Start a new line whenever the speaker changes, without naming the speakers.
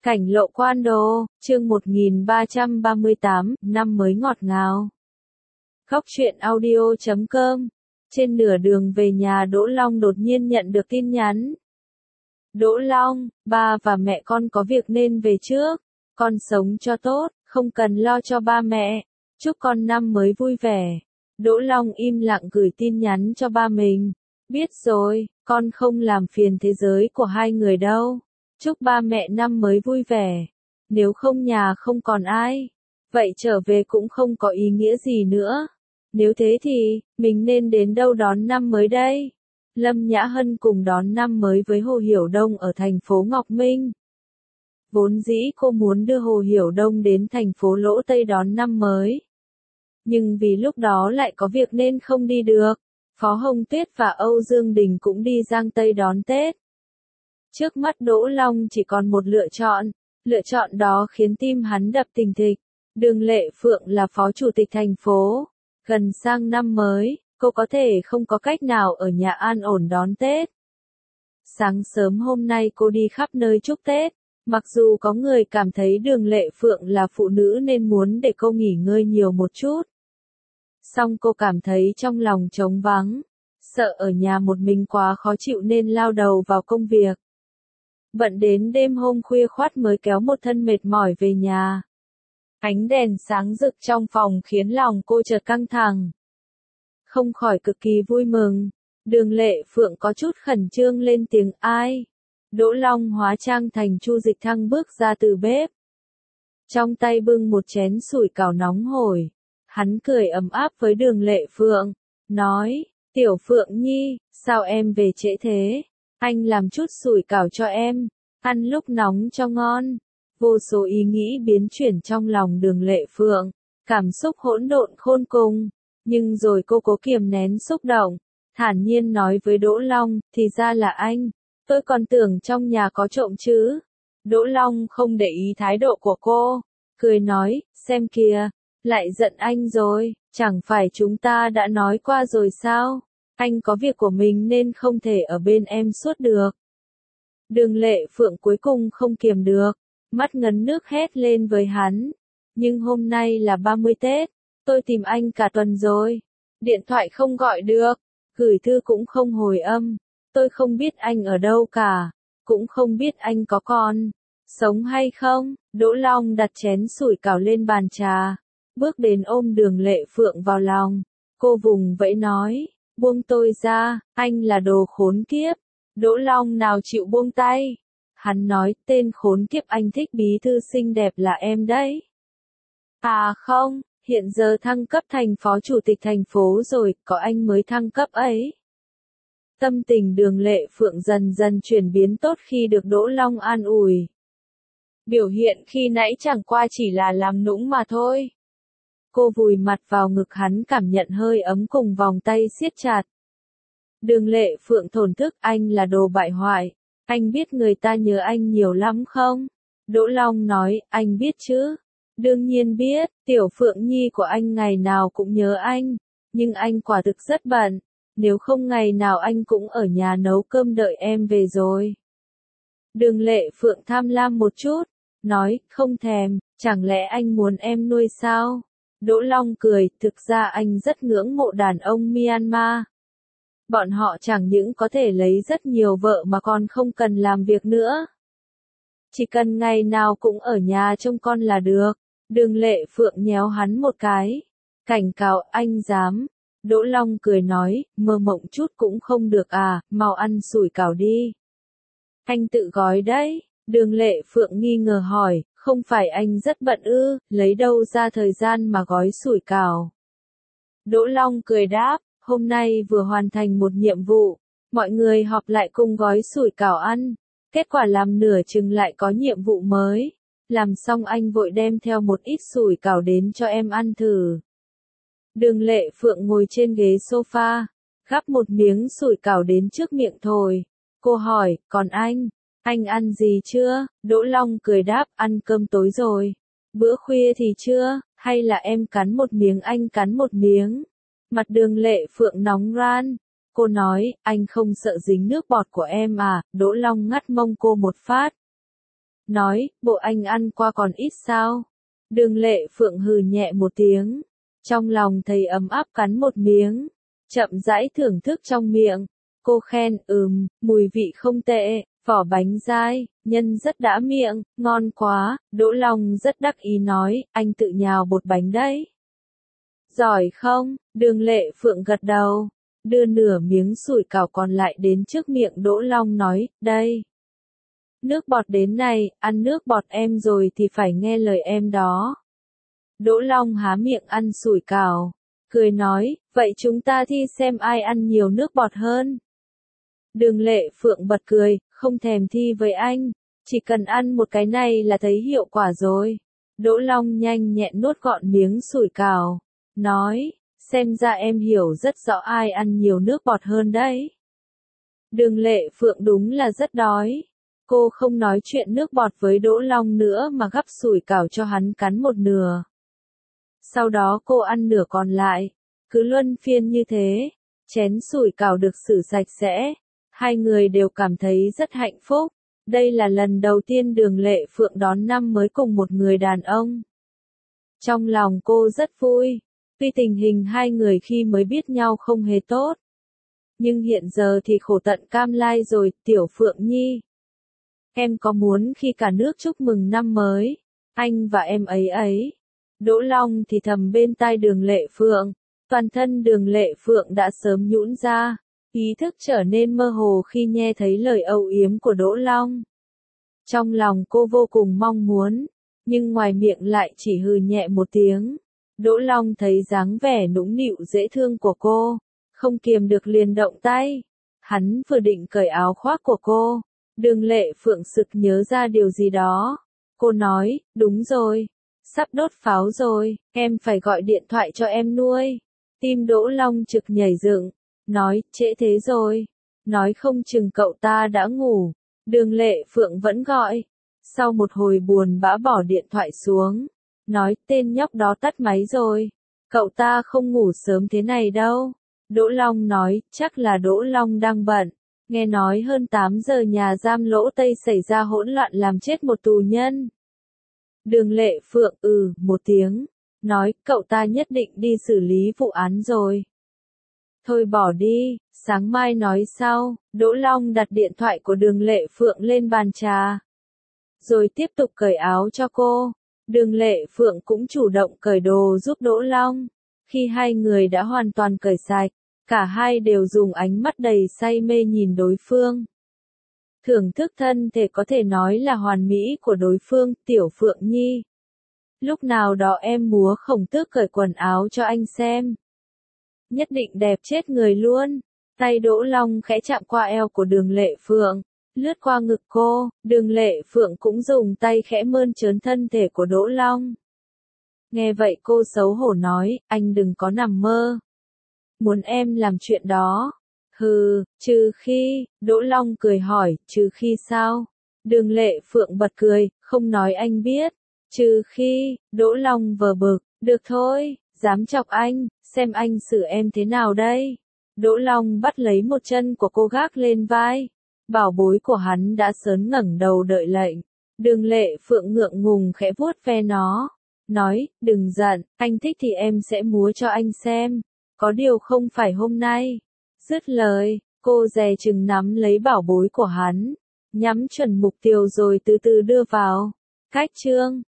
Cảnh lộ Quan Đô, chương 1338, năm mới ngọt ngào. Khóc chuyện audio.com. Trên nửa đường về nhà Đỗ Long đột nhiên nhận được tin nhắn. Đỗ Long, ba và mẹ con có việc nên về trước. Con sống cho tốt, không cần lo cho ba mẹ. Chúc con năm mới vui vẻ. Đỗ Long im lặng gửi tin nhắn cho ba mình. Biết rồi, con không làm phiền thế giới của hai người đâu. Chúc ba mẹ năm mới vui vẻ. Nếu không nhà không còn ai, vậy trở về cũng không có ý nghĩa gì nữa. Nếu thế thì, mình nên đến đâu đón năm mới đây? Lâm Nhã Hân cùng đón năm mới với Hồ Hiểu Đông ở thành phố Ngọc Minh. Vốn dĩ cô muốn đưa Hồ Hiểu Đông đến thành phố Lỗ Tây đón năm mới. Nhưng vì lúc đó lại có việc nên không đi được. Phó Hồng Tuyết và Âu Dương Đình cũng đi Giang Tây đón Tết. Trước mắt Đỗ Long chỉ còn một lựa chọn đó khiến tim hắn đập thình thịch. Đường Lệ Phượng là phó chủ tịch thành phố. Gần sang năm mới, cô có thể không có cách nào ở nhà an ổn đón Tết. Sáng sớm hôm nay cô đi khắp nơi chúc Tết. Mặc dù có người cảm thấy Đường Lệ Phượng là phụ nữ nên muốn để cô nghỉ ngơi nhiều một chút. Song cô cảm thấy trong lòng trống vắng, sợ ở nhà một mình quá khó chịu nên lao đầu vào công việc. Bận đến đêm hôm khuya khoắt mới kéo một thân mệt mỏi về nhà. Ánh đèn sáng rực trong phòng khiến lòng cô chợt căng thẳng. Không khỏi cực kỳ vui mừng. Đường Lệ Phượng có chút khẩn trương lên tiếng ai. Đỗ Long hóa trang thành Chu Dịch Thăng bước ra từ bếp. Trong tay bưng một chén sủi cảo nóng hổi. Hắn cười ấm áp với Đường Lệ Phượng. Nói, Tiểu Phượng Nhi, sao em về trễ thế? Anh làm chút sủi cảo cho em, ăn lúc nóng cho ngon. Vô số ý nghĩ biến chuyển trong lòng Đường Lệ Phượng, cảm xúc hỗn độn khôn cùng. Nhưng rồi cô cố kiềm nén xúc động, thản nhiên nói với Đỗ Long, thì ra là anh, tôi còn tưởng trong nhà có trộm chứ. Đỗ Long không để ý thái độ của cô, cười nói, xem kìa, lại giận anh rồi, chẳng phải chúng ta đã nói qua rồi sao? Anh có việc của mình nên không thể ở bên em suốt được. Đường Lệ Phượng cuối cùng không kiềm được, mắt ngấn nước hét lên với hắn. Nhưng hôm nay là 30 Tết, tôi tìm anh cả tuần rồi. Điện thoại không gọi được, gửi thư cũng không hồi âm. Tôi không biết anh ở đâu cả, cũng không biết anh có còn sống hay không. Đỗ Long đặt chén sủi cảo lên bàn trà, bước đến ôm Đường Lệ Phượng vào lòng. Cô vùng vẫy nói, buông tôi ra, anh là đồ khốn kiếp. Đỗ Long nào chịu buông tay. Hắn nói, tên khốn kiếp anh thích bí thư xinh đẹp là em đấy. À không, hiện giờ thăng cấp thành phó chủ tịch thành phố rồi, có anh mới thăng cấp ấy. Tâm tình Đường Lệ Phượng dần dần chuyển biến tốt khi được Đỗ Long an ủi. Biểu hiện khi nãy chẳng qua chỉ là làm nũng mà thôi. Cô vùi mặt vào ngực hắn cảm nhận hơi ấm cùng vòng tay siết chặt. Đường Lệ Phượng thổn thức, anh là đồ bại hoại. Anh biết người ta nhớ anh nhiều lắm không? Đỗ Long nói, anh biết chứ. Đương nhiên biết, Tiểu Phượng Nhi của anh ngày nào cũng nhớ anh. Nhưng anh quả thực rất bận. Nếu không ngày nào anh cũng ở nhà nấu cơm đợi em về rồi. Đường Lệ Phượng tham lam một chút. Nói, không thèm, chẳng lẽ anh muốn em nuôi sao? Đỗ Long cười, thực ra anh rất ngưỡng mộ đàn ông Myanmar. Bọn họ chẳng những có thể lấy rất nhiều vợ mà còn không cần làm việc nữa. Chỉ cần ngày nào cũng ở nhà trông con là được. Đường Lệ Phượng nhéo hắn một cái. Cảnh cáo, anh dám. Đỗ Long cười nói, mơ mộng chút cũng không được à, mau ăn sủi cảo đi. Anh tự gói đấy. Đường Lệ Phượng nghi ngờ hỏi, không phải anh rất bận ư, lấy đâu ra thời gian mà gói sủi cảo. Đỗ Long cười đáp, hôm nay vừa hoàn thành một nhiệm vụ, mọi người họp lại cùng gói sủi cảo ăn, kết quả làm nửa chừng lại có nhiệm vụ mới, làm xong anh vội đem theo một ít sủi cảo đến cho em ăn thử. Đường Lệ Phượng ngồi trên ghế sofa, gắp một miếng sủi cảo đến trước miệng thổi, cô hỏi, còn anh ăn gì chưa? Đỗ Long cười đáp, ăn cơm tối rồi. Bữa khuya thì chưa, hay là em cắn một miếng anh cắn một miếng. Mặt Đường Lệ Phượng nóng ran. Cô nói, anh không sợ dính nước bọt của em à? Đỗ Long ngắt mông cô một phát. nói, bộ anh ăn qua còn ít sao? Đường Lệ Phượng hừ nhẹ một tiếng, trong lòng thấy ấm áp cắn một miếng, chậm rãi thưởng thức trong miệng. Cô khen, mùi vị không tệ, vỏ bánh dai, nhân rất đã miệng, ngon quá. Đỗ Long rất đắc ý nói, anh tự nhào bột bánh đấy. Giỏi không? Đường Lệ Phượng gật đầu, đưa nửa miếng sủi cảo còn lại đến trước miệng Đỗ Long nói, đây. Nước bọt đến này, ăn nước bọt em rồi thì phải nghe lời em đó. Đỗ Long há miệng ăn sủi cảo, cười nói, vậy chúng ta thi xem ai ăn nhiều nước bọt hơn. Đường Lệ Phượng bật cười, không thèm thi với anh, chỉ cần ăn một cái này là thấy hiệu quả rồi. Đỗ Long nhanh nhẹn nuốt gọn miếng sủi cảo, nói, xem ra em hiểu rất rõ ai ăn nhiều nước bọt hơn đấy. Đường Lệ Phượng đúng là rất đói. Cô không nói chuyện nước bọt với Đỗ Long nữa mà gắp sủi cảo cho hắn cắn một nửa. Sau đó cô ăn nửa còn lại, cứ luân phiên như thế, chén sủi cảo được xử sạch sẽ. Hai người đều cảm thấy rất hạnh phúc. Đây là lần đầu tiên Đường Lệ Phượng đón năm mới cùng một người đàn ông. Trong lòng cô rất vui, tuy tình hình hai người khi mới biết nhau không hề tốt. Nhưng hiện giờ thì khổ tận cam lai rồi, Tiểu Phượng Nhi. Em có muốn khi cả nước chúc mừng năm mới, anh và em ấy ấy. Đỗ Long thì thầm bên tai Đường Lệ Phượng, toàn thân Đường Lệ Phượng đã sớm nhũn ra, ý thức trở nên mơ hồ khi nghe thấy lời âu yếm của Đỗ Long. Trong lòng cô vô cùng mong muốn, nhưng ngoài miệng lại chỉ hừ nhẹ một tiếng. Đỗ Long thấy dáng vẻ nũng nịu dễ thương của cô, không kiềm được liền động tay. Hắn vừa định cởi áo khoác của cô, Đường Lệ Phượng sực nhớ ra điều gì đó. Cô nói, đúng rồi, sắp đốt pháo rồi, em phải gọi điện thoại cho em nuôi. Tim Đỗ Long trực nhảy dựng, nói, trễ thế rồi, nói không chừng cậu ta đã ngủ. Đường Lệ Phượng vẫn gọi. Sau một hồi buồn bã bỏ điện thoại xuống, nói, tên nhóc đó tắt máy rồi, cậu ta không ngủ sớm thế này đâu. Đỗ Long nói, chắc là Đỗ Long đang bận. Nghe nói hơn 8 giờ nhà giam Lỗ Tây xảy ra hỗn loạn làm chết một tù nhân. Đường Lệ Phượng một tiếng, nói, cậu ta nhất định đi xử lý vụ án rồi. Thôi bỏ đi, sáng mai nói sau. Đỗ Long đặt điện thoại của Đường Lệ Phượng lên bàn trà, rồi tiếp tục cởi áo cho cô. Đường Lệ Phượng cũng chủ động cởi đồ giúp Đỗ Long. Khi hai người đã hoàn toàn cởi sạch, cả hai đều dùng ánh mắt đầy say mê nhìn đối phương. Thưởng thức thân thể có thể nói là hoàn mỹ của đối phương, Tiểu Phượng Nhi. Lúc nào đó em múa khổng tước cởi quần áo cho anh xem. Nhất định đẹp chết người luôn. Tay Đỗ Long khẽ chạm qua eo của Đường Lệ Phượng, lướt qua ngực cô. Đường Lệ Phượng cũng dùng tay khẽ mơn trớn thân thể của Đỗ Long. Nghe vậy cô xấu hổ nói, anh đừng có nằm mơ. Muốn em làm chuyện đó. Hừ, trừ khi. Đỗ Long cười hỏi, trừ khi sao? Đường Lệ Phượng bật cười, không nói anh biết. Trừ khi. Đỗ Long vờ bực, được thôi, dám chọc anh, xem anh xử em thế nào đây. Đỗ Long bắt lấy một chân của cô gác lên vai. Bảo bối của hắn đã sớm ngẩng đầu đợi lệnh. Đường Lệ Phượng ngượng ngùng khẽ vuốt ve nó, nói, đừng giận, anh thích thì em sẽ múa cho anh xem. Có điều không phải hôm nay. Dứt lời, cô dè chừng nắm lấy bảo bối của hắn, nhắm chuẩn mục tiêu rồi từ từ đưa vào. Cách chương